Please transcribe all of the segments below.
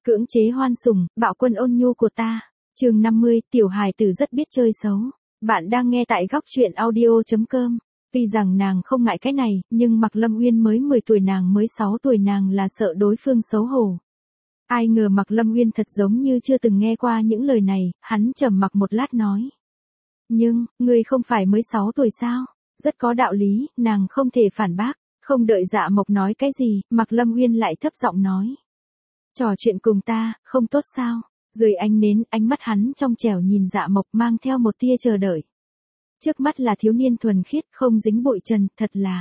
Cưỡng chế hoan sủng, bạo quân ôn nhu của ta. Chương 50, tiểu hài tử rất biết chơi xấu. Bạn đang nghe tại góc truyện audio.com. Tuy rằng nàng không ngại cái này, nhưng Mạc Lâm Uyên mới 10 tuổi nàng mới 6 tuổi nàng là sợ đối phương xấu hổ. Ai ngờ Mạc Lâm Uyên thật giống như chưa từng nghe qua những lời này, hắn trầm mặc một lát nói. Nhưng, ngươi không phải mới 6 tuổi sao? Rất có đạo lý, nàng không thể phản bác. Không đợi Dạ Mộc nói cái gì, Mạc Lâm Uyên lại thấp giọng nói. Trò chuyện cùng ta, không tốt sao? Dưới ánh nến, ánh mắt hắn trong trẻo nhìn Dạ Mộc mang theo một tia chờ đợi. Trước mắt là thiếu niên thuần khiết, không dính bụi trần, thật là.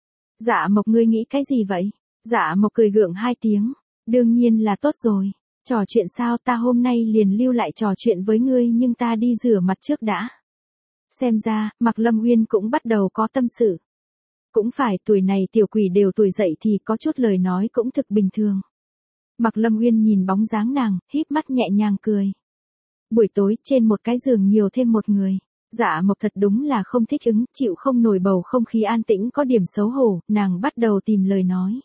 Dạ Mộc ngươi nghĩ cái gì vậy? Dạ Mộc cười gượng 2 tiếng. Đương nhiên là tốt rồi. Trò chuyện sao, ta hôm nay liền lưu lại trò chuyện với ngươi nhưng ta đi rửa mặt trước đã. Xem ra, Mạc Lâm Uyên cũng bắt đầu có tâm sự. Cũng phải, tuổi này tiểu quỷ đều tuổi dậy thì có chút lời nói cũng thực bình thường. Mạc Lâm Uyên nhìn bóng dáng nàng, híp mắt nhẹ nhàng cười. Buổi tối, trên một cái giường nhiều thêm một người. Dạ Mộc thật đúng là không thích ứng, chịu không nổi bầu không khí an tĩnh có điểm xấu hổ, nàng bắt đầu tìm lời nói.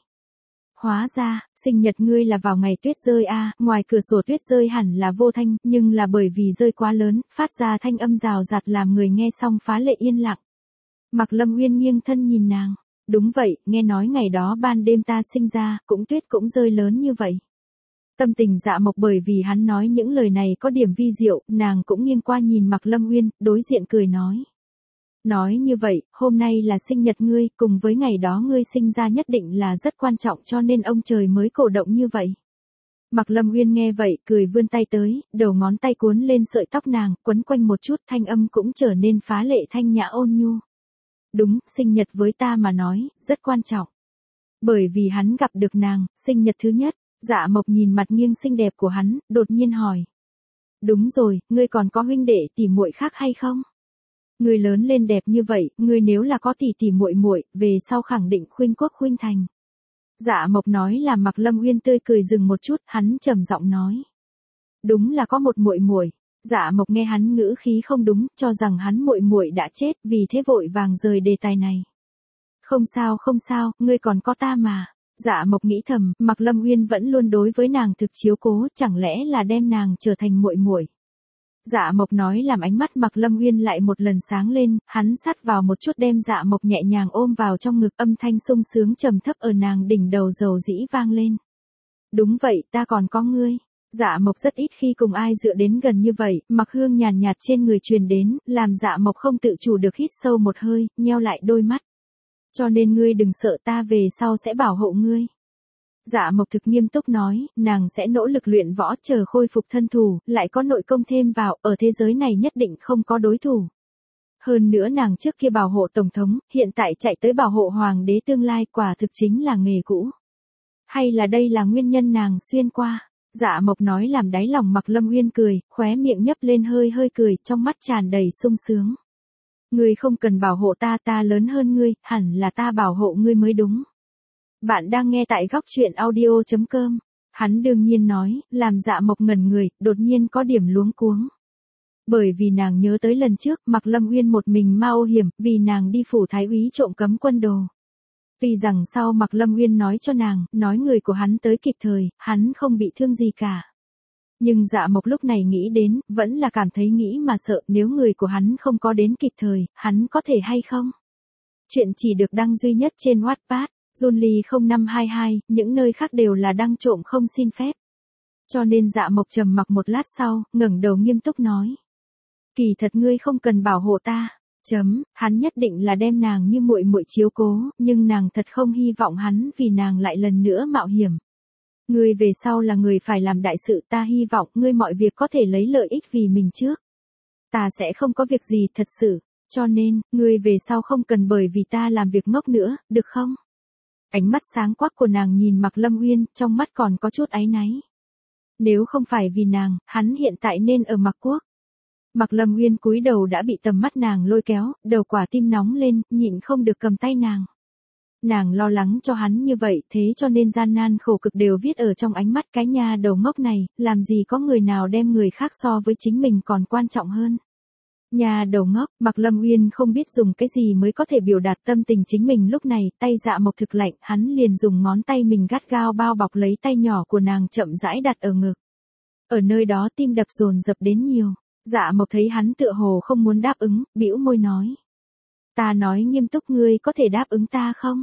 Hóa ra, sinh nhật ngươi là vào ngày tuyết rơi a, ngoài cửa sổ tuyết rơi hẳn là vô thanh, nhưng là bởi vì rơi quá lớn, phát ra thanh âm rào rạt làm người nghe xong phá lệ yên lặng. Mạc Lâm Uyên nghiêng thân nhìn nàng. Đúng vậy, nghe nói ngày đó ban đêm ta sinh ra, cũng tuyết cũng rơi lớn như vậy. Tâm tình Dạ Mộc bởi vì hắn nói những lời này có điểm vi diệu, nàng cũng nghiêng qua nhìn Mạc Lâm Uyên, đối diện cười nói. Nói như vậy, hôm nay là sinh nhật ngươi, cùng với ngày đó ngươi sinh ra nhất định là rất quan trọng cho nên ông trời mới cổ động như vậy. Mạc Lâm Uyên nghe vậy, cười vươn tay tới, đầu ngón tay cuốn lên sợi tóc nàng, quấn quanh một chút thanh âm cũng trở nên phá lệ thanh nhã ôn nhu. Đúng, sinh nhật với ta mà nói, rất quan trọng. Bởi vì hắn gặp được nàng, sinh nhật thứ nhất, Dạ Mộc nhìn mặt nghiêng xinh đẹp của hắn, đột nhiên hỏi. Đúng rồi, ngươi còn có huynh đệ tỷ muội khác hay không? Ngươi lớn lên đẹp như vậy, ngươi nếu là có tỷ tỷ muội muội, về sau khẳng định khuynh quốc khuynh thành. Dạ Mộc nói là Mạc Lâm Uyên tươi cười dừng một chút, hắn trầm giọng nói. Đúng là có một muội muội. Dạ Mộc nghe hắn ngữ khí không đúng, cho rằng hắn muội muội đã chết, vì thế vội vàng rời đề tài này. Không sao, ngươi còn có ta mà. Dạ Mộc nghĩ thầm, Mạc Lâm Uyên vẫn luôn đối với nàng thực chiếu cố, chẳng lẽ là đem nàng trở thành muội muội. Dạ Mộc nói làm ánh mắt Mạc Lâm Uyên lại một lần sáng lên, hắn sát vào một chút đem Dạ Mộc nhẹ nhàng ôm vào trong ngực, âm thanh sung sướng trầm thấp ở nàng đỉnh đầu dầu dĩ vang lên. Đúng vậy, ta còn có ngươi. Dạ Mộc rất ít khi cùng ai dựa đến gần như vậy, mặc hương nhàn nhạt trên người truyền đến, làm Dạ Mộc không tự chủ được hít sâu một hơi, nheo lại đôi mắt. Cho nên ngươi đừng sợ, ta về sau sẽ bảo hộ ngươi. Dạ Mộc thực nghiêm túc nói, nàng sẽ nỗ lực luyện võ chờ khôi phục thân thủ, lại có nội công thêm vào, ở thế giới này nhất định không có đối thủ. Hơn nữa nàng trước kia bảo hộ tổng thống, hiện tại chạy tới bảo hộ hoàng đế tương lai, quả thực chính là nghề cũ. Hay là đây là nguyên nhân nàng xuyên qua? Dạ Mộc nói làm đáy lòng Mạc Lâm Uyên cười, khóe miệng nhấp lên hơi cười, trong mắt tràn đầy sung sướng. Ngươi không cần bảo hộ ta, ta lớn hơn ngươi, hẳn là ta bảo hộ ngươi mới đúng. Bạn đang nghe tại góc truyện audio.com. Hắn đương nhiên nói, làm Dạ Mộc ngẩn người, đột nhiên có điểm luống cuống. Bởi vì nàng nhớ tới lần trước, Mạc Lâm Uyên một mình mạo hiểm, vì nàng đi phủ thái úy trộm cấm quân đồ. Tuy rằng sau Mạc Lâm Uyên nói cho nàng, nói người của hắn tới kịp thời, hắn không bị thương gì cả. Nhưng Dạ Mộc lúc này nghĩ đến, vẫn là cảm thấy nghĩ mà sợ, nếu người của hắn không có đến kịp thời, hắn có thể hay không? Chuyện chỉ được đăng duy nhất trên Wattpad, Junly 0522, những nơi khác đều là đăng trộm không xin phép. Cho nên Dạ Mộc trầm mặc một lát sau, ngẩng đầu nghiêm túc nói. Kỳ thật ngươi không cần bảo hộ ta. Hắn nhất định là đem nàng như muội muội chiếu cố, nhưng nàng thật không hy vọng hắn vì nàng lại lần nữa mạo hiểm. Ngươi về sau là người phải làm đại sự, ta hy vọng ngươi mọi việc có thể lấy lợi ích vì mình trước. Ta sẽ không có việc gì thật sự, cho nên, ngươi về sau không cần bởi vì ta làm việc ngốc nữa, được không? Ánh mắt sáng quắc của nàng nhìn Mạc Lâm Uyên, trong mắt còn có chút áy náy. Nếu không phải vì nàng, hắn hiện tại nên ở Mạc Quốc. Mạc Lâm Uyên cúi đầu đã bị tầm mắt nàng lôi kéo, đầu quả tim nóng lên, nhịn không được cầm tay nàng. Nàng lo lắng cho hắn như vậy, thế cho nên gian nan khổ cực đều viết ở trong ánh mắt cái nha đầu ngốc này, làm gì có người nào đem người khác so với chính mình còn quan trọng hơn. Nhà đầu ngốc, Mạc Lâm Uyên không biết dùng cái gì mới có thể biểu đạt tâm tình chính mình lúc này, tay Dạ Mộc thực lạnh, hắn liền dùng ngón tay mình gắt gao bao bọc lấy tay nhỏ của nàng chậm rãi đặt ở ngực. Ở nơi đó tim đập dồn dập đến nhiều. Dạ Mộc thấy hắn tựa hồ không muốn đáp ứng, bĩu môi nói. Ta nói nghiêm túc, ngươi có thể đáp ứng ta không?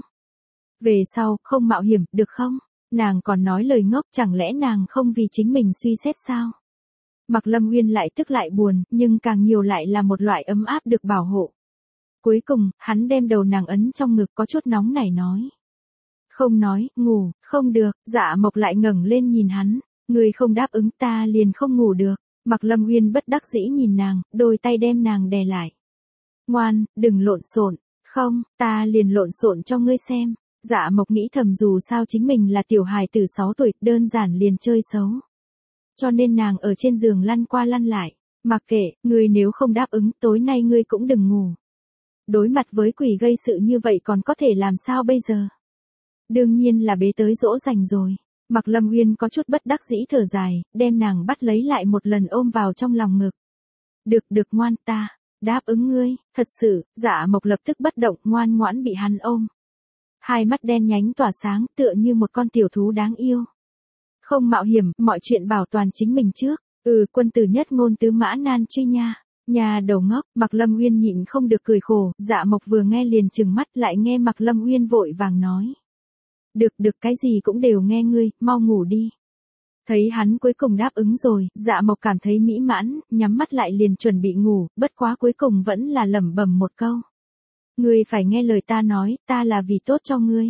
Về sau, không mạo hiểm, được không? Nàng còn nói lời ngốc, chẳng lẽ nàng không vì chính mình suy xét sao? Mạc Lâm Uyên lại tức lại buồn, nhưng càng nhiều lại là một loại ấm áp được bảo hộ. Cuối cùng, hắn đem đầu nàng ấn trong ngực có chút nóng nảy nói. Không nói, ngủ, không được, Dạ Mộc lại ngẩng lên nhìn hắn, ngươi không đáp ứng ta liền không ngủ được. Mạc Lâm Uyên bất đắc dĩ nhìn nàng, đôi tay đem nàng đè lại. Ngoan, đừng lộn xộn, không, ta liền lộn xộn cho ngươi xem. Dạ Mộc nghĩ thầm dù sao chính mình là tiểu hài tử 6 tuổi, đơn giản liền chơi xấu. Cho nên nàng ở trên giường lăn qua lăn lại, mặc kệ, ngươi nếu không đáp ứng, tối nay ngươi cũng đừng ngủ. Đối mặt với quỷ gây sự như vậy còn có thể làm sao bây giờ? Đương nhiên là bế tới dỗ dành rồi. Mạc Lâm Uyên có chút bất đắc dĩ thở dài, đem nàng bắt lấy lại một lần ôm vào trong lòng ngực. Được ngoan, ta đáp ứng ngươi, thật sự. Dạ Mộc lập tức bất động, ngoan ngoãn bị hắn ôm. Hai mắt đen nhánh tỏa sáng, tựa như một con tiểu thú đáng yêu. Không mạo hiểm, mọi chuyện bảo toàn chính mình trước. Quân tử nhất ngôn tứ mã nan truy nha. Nhà đầu ngốc, Mạc Lâm Uyên nhịn không được cười khổ. Dạ Mộc vừa nghe liền trừng mắt, lại nghe Mạc Lâm Uyên vội vàng nói. Được, cái gì cũng đều nghe ngươi, mau ngủ đi. Thấy hắn cuối cùng đáp ứng rồi, Dạ Mộc cảm thấy mỹ mãn, nhắm mắt lại liền chuẩn bị ngủ, bất quá cuối cùng vẫn là lẩm bẩm một câu. Ngươi phải nghe lời ta nói, ta là vì tốt cho ngươi.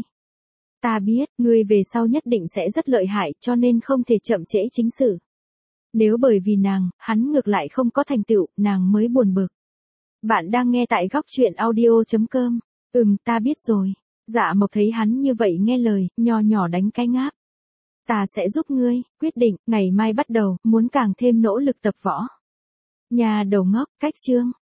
Ta biết, ngươi về sau nhất định sẽ rất lợi hại, cho nên không thể chậm trễ chính sự. Nếu bởi vì nàng, hắn ngược lại không có thành tựu, nàng mới buồn bực. Bạn đang nghe tại Góc Chuyện Audio.com. Ta biết rồi. Dạ Mộc thấy hắn như vậy nghe lời, nho nhỏ đánh cái ngáp. Ta sẽ giúp ngươi, quyết định, ngày mai bắt đầu, muốn càng thêm nỗ lực tập võ. Nhà đầu ngốc, cách chương.